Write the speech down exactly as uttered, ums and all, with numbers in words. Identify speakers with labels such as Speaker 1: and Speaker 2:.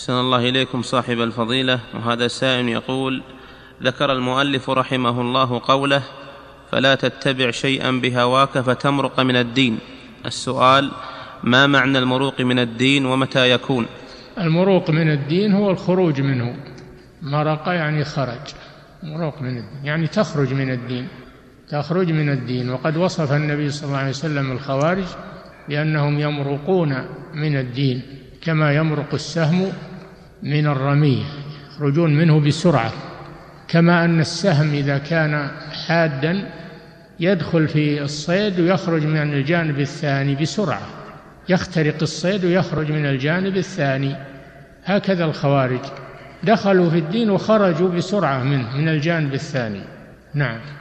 Speaker 1: أحسن الله إليكم صاحب الفضيلة. وهذا سائل يقول: ذكر المؤلف رحمه الله قوله: فلا تتبع شيئا بهواك فتمرق من الدين. السؤال: ما معنى المروق من الدين ومتى يكون؟
Speaker 2: المروق من الدين هو الخروج منه. مرق يعني خرج، مروق من الدين يعني تخرج من الدين، تخرج من الدين. وقد وصف النبي صلى الله عليه وسلم الخوارج بأنهم يمرقون من الدين كما يمرق السهم من الرمية، يخرجون منه بسرعة، كما أن السهم إذا كان حادا يدخل في الصيد ويخرج من الجانب الثاني بسرعة، يخترق الصيد ويخرج من الجانب الثاني. هكذا الخوارج دخلوا في الدين وخرجوا بسرعة منه من الجانب الثاني. نعم.